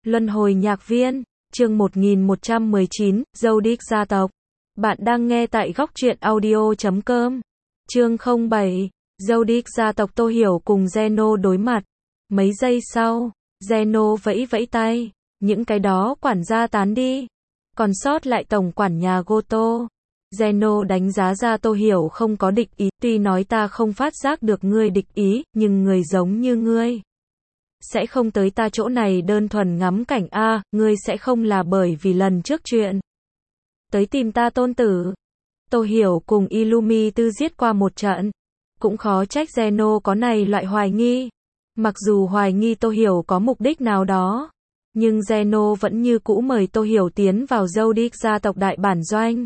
Luân hồi nhạc viên, chương 1119, Zodiac gia tộc. Bạn đang nghe tại góc truyện audio.com. Chương 07, Zodiac gia tộc. Tô Hiểu cùng Zeno đối mặt. Mấy giây sau, Zeno vẫy vẫy tay, những cái đó quản gia tán đi. Còn sót lại tổng quản nhà Goto. Zeno đánh giá ra Tô Hiểu không có địch ý, tuy nói ta không phát giác được ngươi địch ý, nhưng người giống như ngươi sẽ không tới ta chỗ này đơn thuần ngắm cảnh a, ngươi sẽ không là bởi vì lần trước chuyện tới tìm ta tôn tử. Tô Hiểu cùng Illumi tư giết qua một trận, cũng khó trách Zeno có này loại hoài nghi. Mặc dù hoài nghi Tô Hiểu có mục đích nào đó, nhưng Zeno vẫn như cũ mời Tô Hiểu tiến vào Zodiac gia tộc đại bản doanh.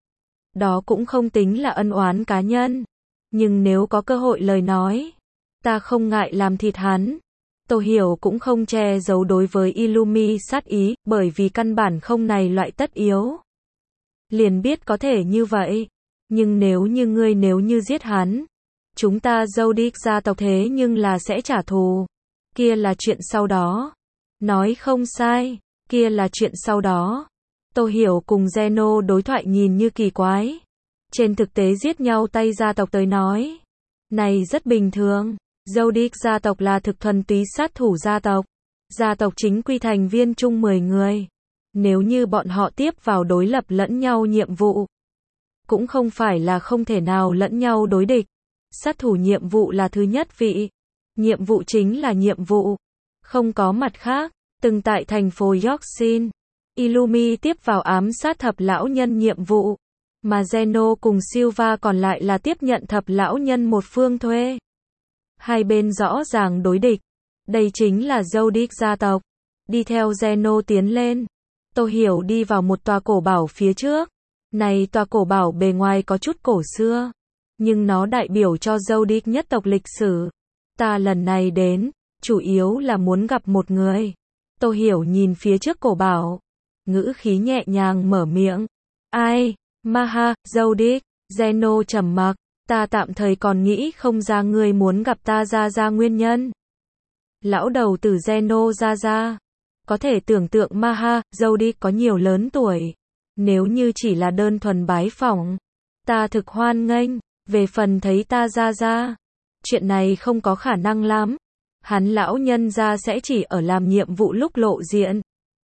Đó cũng không tính là ân oán cá nhân, nhưng nếu có cơ hội lời nói, ta không ngại làm thịt hắn. Tô Hiểu cũng không che giấu đối với Illumi sát ý, bởi vì căn bản không này loại tất yếu. Liền biết có thể như vậy, nhưng nếu như giết hắn, chúng ta Zodiac gia tộc thế nhưng là sẽ trả thù. Kia là chuyện sau đó. Nói không sai, kia là chuyện sau đó. Tô Hiểu cùng Zeno đối thoại nhìn như kỳ quái. Trên thực tế giết nhau tay gia tộc tới nói, này rất bình thường. Zodiac gia tộc là thực thuần túy sát thủ gia tộc. Gia tộc chính quy thành viên chung 10 người. Nếu như bọn họ tiếp vào đối lập lẫn nhau nhiệm vụ, cũng không phải là không thể nào lẫn nhau đối địch. Sát thủ nhiệm vụ là thứ nhất vị. Nhiệm vụ chính là nhiệm vụ. Không có mặt khác. Từng tại thành phố Yorkshire, Illumi tiếp vào ám sát thập lão nhân nhiệm vụ, mà Zeno cùng Silva còn lại là tiếp nhận thập lão nhân một phương thuê. Hai bên rõ ràng đối địch. Đây chính là Zodiac gia tộc. Đi theo Zeno tiến lên. Tô Hiểu đi vào một tòa cổ bảo phía trước. Này tòa cổ bảo bề ngoài có chút cổ xưa, nhưng nó đại biểu cho Zodiac nhất tộc lịch sử. Ta lần này đến, chủ yếu là muốn gặp một người. Tô Hiểu nhìn phía trước cổ bảo, ngữ khí nhẹ nhàng mở miệng. Ai? Maha, Zodiac. Zeno trầm mặc. Ta tạm thời còn nghĩ không ra ngươi muốn gặp ta ra nguyên nhân. Lão đầu tử Zeno ra. Có thể tưởng tượng Maha, Zodiac có nhiều lớn tuổi. Nếu như chỉ là đơn thuần bái phỏng, ta thực hoan nghênh. Về phần thấy ta ra, chuyện này không có khả năng lắm. Hắn lão nhân ra sẽ chỉ ở làm nhiệm vụ lúc lộ diện.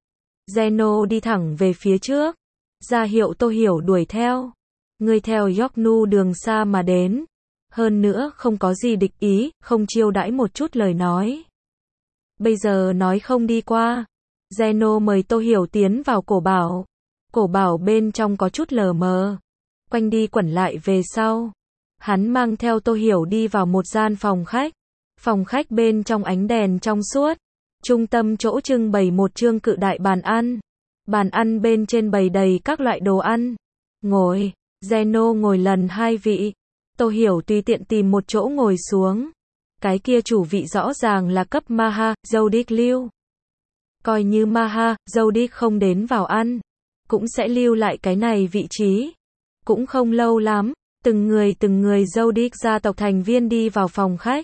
Zeno đi thẳng về phía trước, ra hiệu Tô Hiểu đuổi theo. Ngươi theo Yorknu đường xa mà đến, hơn nữa không có gì địch ý, không chiêu đãi một chút lời nói. Bây giờ nói không đi qua. Zeno mời Tô Hiểu tiến vào cổ bảo. Cổ bảo bên trong có chút lờ mờ, quanh đi quẩn lại về sau. Hắn mang theo Tô Hiểu đi vào một gian phòng khách. Phòng khách bên trong ánh đèn trong suốt. Trung tâm chỗ trưng bày một chương cự đại bàn ăn. Bàn ăn bên trên bày đầy các loại đồ ăn. Ngồi. Zeno ngồi lần hai vị. Tô Hiểu tùy tiện tìm một chỗ ngồi xuống. Cái kia chủ vị rõ ràng là cấp Maha, Zodiac lưu. Coi như Maha, Zodiac không đến vào ăn, cũng sẽ lưu lại cái này vị trí. Cũng không lâu lắm, từng người Zodiac gia tộc thành viên đi vào phòng khách.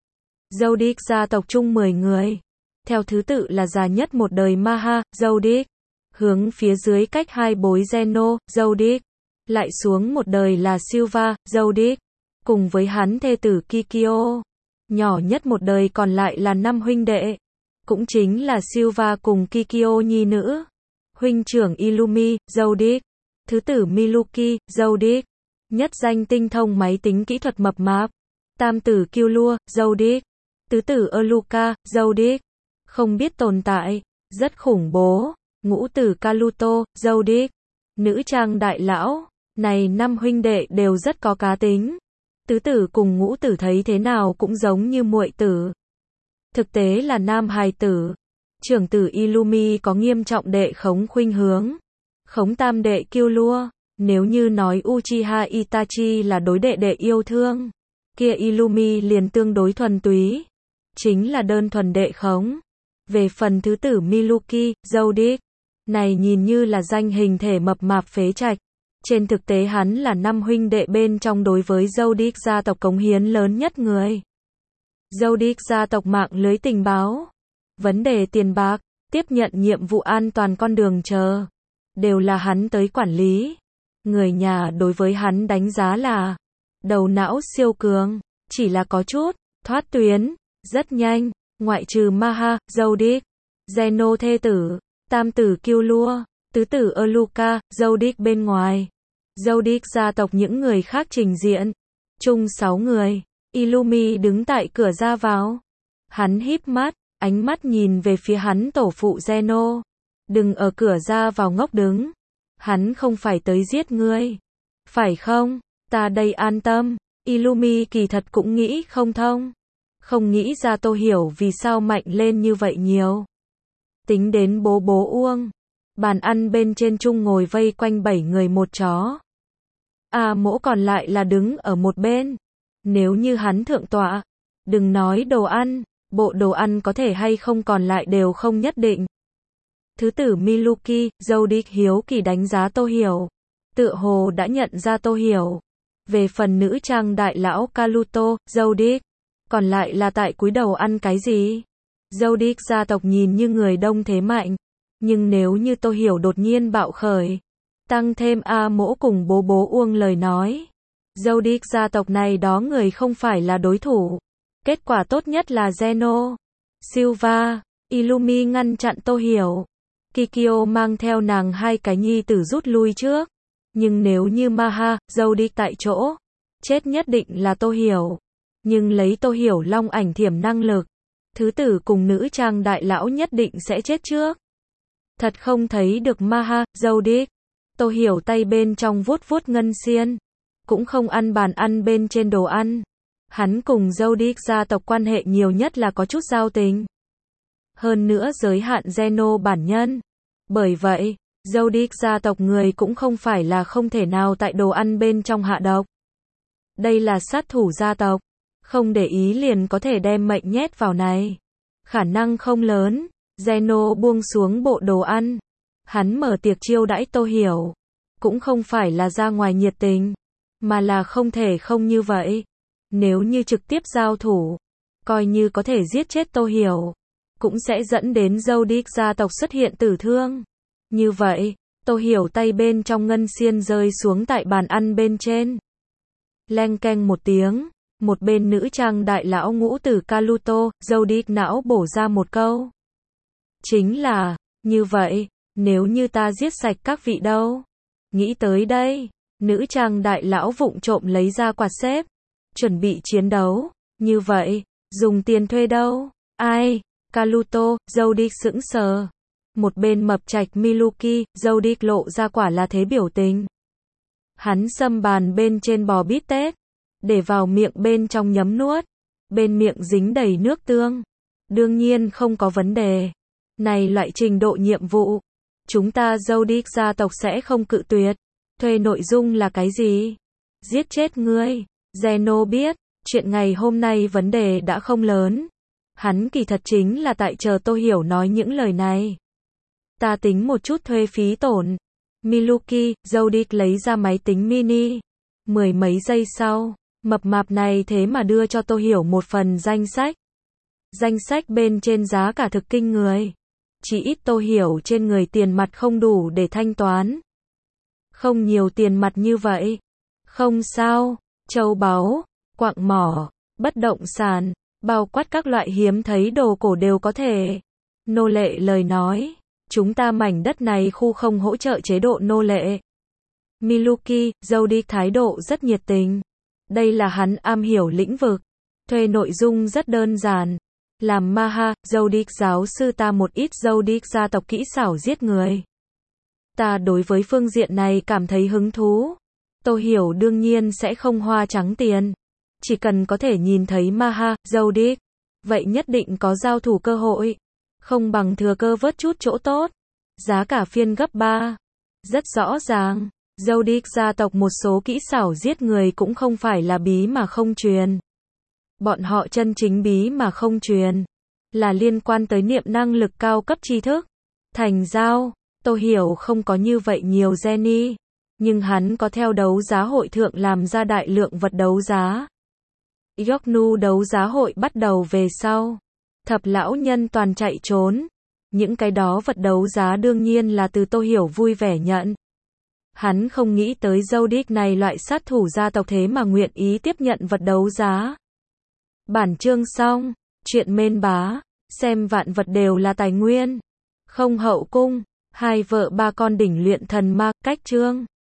Zodiac gia tộc chung 10 người. Theo thứ tự là già nhất một đời Maha, Zodiac. Hướng phía dưới cách hai bối Zeno, Zodiac. Lại xuống một đời là Silva, Zodiac. Cùng với hắn thê tử Kikyo. Nhỏ nhất một đời còn lại là 5 huynh đệ. Cũng chính là Silva cùng Kikyo nhi nữ. Huynh trưởng Illumi, Zodiac. Thứ tử Miluki, Zodiac. Nhất danh tinh thông máy tính kỹ thuật mập mạp. Tam tử Killua, Zodiac. Tứ tử Aluka, Zodiac. Không biết tồn tại, rất khủng bố. Ngũ tử Kaluto, Zodiac. Nữ trang đại lão. Này 5 huynh đệ đều rất có cá tính. Tứ tử cùng ngũ tử thấy thế nào cũng giống như muội tử. Thực tế là nam hài tử. Trưởng tử Illumi có nghiêm trọng đệ khống khuynh hướng. Khống tam đệ Killua. Nếu như nói Uchiha Itachi là đối đệ đệ yêu thương, kia Illumi liền tương đối thuần túy. Chính là đơn thuần đệ khống. Về phần thứ tử Miluki, Zodiac. Này nhìn như là danh hình thể mập mạp phế trạch. Trên thực tế hắn là 5 huynh đệ bên trong đối với Zodiac gia tộc cống hiến lớn nhất người. Zodiac gia tộc mạng lưới tình báo. Vấn đề tiền bạc, tiếp nhận nhiệm vụ an toàn con đường chờ. Đều là hắn tới quản lý. Người nhà đối với hắn đánh giá là đầu não siêu cường, chỉ là có chút thoát tuyến, rất nhanh, ngoại trừ Maha, Zodic, Zeno thê tử, tam tử Killua, tứ tử Erluka, Zodic bên ngoài. Zodic gia tộc những người khác trình diện, chung 6 người. Illumi đứng tại cửa ra vào. Hắn híp mắt, ánh mắt nhìn về phía hắn tổ phụ Zeno. Đừng ở cửa ra vào ngốc đứng. Hắn không phải tới giết ngươi. Phải không? Ta đây an tâm. Illumi kỳ thật cũng nghĩ không thông. Không nghĩ ra Tô Hiểu vì sao mạnh lên như vậy nhiều. Tính đến bố Uông. Bàn ăn bên trên chung ngồi vây quanh 7 người một chó. Mỗ còn lại là đứng ở một bên. Nếu như hắn thượng tọa, đừng nói đồ ăn, bộ đồ ăn có thể hay không còn lại đều không nhất định. Thứ tử Miluki, Zodic hiếu kỳ đánh giá Tô Hiểu. Tựa hồ đã nhận ra Tô Hiểu. Về phần nữ trang đại lão Kaluto, Zodic, còn lại là tại cúi đầu ăn cái gì? Zodic gia tộc nhìn như người đông thế mạnh. Nhưng nếu như Tô Hiểu đột nhiên bạo khởi, tăng thêm mỗ cùng bố Uông lời nói, Zodic gia tộc này đó người không phải là đối thủ. Kết quả tốt nhất là Zeno, Silva, Illumi ngăn chặn Tô Hiểu. Kikyo mang theo nàng 2 cái nhi tử rút lui trước. Nhưng nếu như Maha, Zodic tại chỗ, chết nhất định là Tô Hiểu. Nhưng lấy Tô Hiểu long ảnh thiểm năng lực, thứ tử cùng nữ trang đại lão nhất định sẽ chết trước. Thật không thấy được Maha, Zodic. Tô Hiểu tay bên trong vuốt vuốt ngân xiên. Cũng không ăn bàn ăn bên trên đồ ăn. Hắn cùng Zodic gia tộc quan hệ nhiều nhất là có chút giao tình. Hơn nữa giới hạn Zeno bản nhân. Bởi vậy, Zodic gia tộc người cũng không phải là không thể nào tại đồ ăn bên trong hạ độc. Đây là sát thủ gia tộc. Không để ý liền có thể đem mệnh nhét vào này. Khả năng không lớn. Zeno buông xuống bộ đồ ăn. Hắn mở tiệc chiêu đãi Tô Hiểu. Cũng không phải là ra ngoài nhiệt tình. Mà là không thể không như vậy. Nếu như trực tiếp giao thủ, coi như có thể giết chết Tô Hiểu, cũng sẽ dẫn đến Zodic gia tộc xuất hiện tử thương. Như vậy, Tô Hiểu tay bên trong ngân xiên rơi xuống tại bàn ăn bên trên. Leng keng một tiếng, một bên nữ trang đại lão ngũ tử Kaluto, Zodic não bổ ra một câu. Chính là, như vậy, nếu như ta giết sạch các vị đâu? Nghĩ tới đây, nữ trang đại lão vụng trộm lấy ra quạt xếp, chuẩn bị chiến đấu. Như vậy, dùng tiền thuê đâu? Ai? Kaluto, Zodic sững sờ. Một bên mập trạch Miluki, Zodic lộ ra quả là thế biểu tình. Hắn xâm bàn bên trên bò bít tết, để vào miệng bên trong nhấm nuốt. Bên miệng dính đầy nước tương. Đương nhiên không có vấn đề. Này loại trình độ nhiệm vụ, chúng ta Zodic gia tộc sẽ không cự tuyệt. Thuê nội dung là cái gì? Giết chết ngươi. Zeno biết, chuyện ngày hôm nay vấn đề đã không lớn. Hắn kỳ thật chính là tại chờ Tô Hiểu nói những lời này. Ta tính một chút thuê phí tổn. Miluki, Zodic lấy ra máy tính mini. 10 mấy giây sau, mập mạp này thế mà đưa cho Tô Hiểu một phần danh sách. Danh sách bên trên giá cả thực kinh người. Chỉ ít Tô Hiểu trên người tiền mặt không đủ để thanh toán. Không nhiều tiền mặt như vậy. Không sao, châu báu, quặng mỏ, bất động sản, bao quát các loại hiếm thấy đồ cổ đều có thể. Nô lệ lời nói, chúng ta mảnh đất này khu không hỗ trợ chế độ nô lệ. Miluki, Zodic thái độ rất nhiệt tình. Đây là hắn am hiểu lĩnh vực. Thuê nội dung rất đơn giản. Làm Maha, Zodic giáo sư ta một ít Zodic gia tộc kỹ xảo giết người. Ta đối với phương diện này cảm thấy hứng thú. Tô Hiểu đương nhiên sẽ không hoa trắng tiền. Chỉ cần có thể nhìn thấy Maha, Zodic, vậy nhất định có giao thủ cơ hội. Không bằng thừa cơ vớt chút chỗ tốt. Giá cả phiên gấp 3. Rất rõ ràng, Zodic gia tộc một số kỹ xảo giết người cũng không phải là bí mà không truyền. Bọn họ chân chính bí mà không truyền, là liên quan tới niệm năng lực cao cấp tri thức. Thành giao, Tô Hiểu không có như vậy nhiều Jenny, nhưng hắn có theo đấu giá hội thượng làm ra đại lượng vật đấu giá. Yoknu đấu giá hội bắt đầu về sau, thập lão nhân toàn chạy trốn. những cái đó vật đấu giá đương nhiên là từ Tô Hiểu vui vẻ nhận. Hắn không nghĩ tới Zodiac này loại sát thủ gia tộc thế mà nguyện ý tiếp nhận vật đấu giá. Bản chương xong, chuyện mên bá, xem vạn vật đều là tài nguyên. Không hậu cung, hai vợ ba con đỉnh luyện thần ma, cách chương.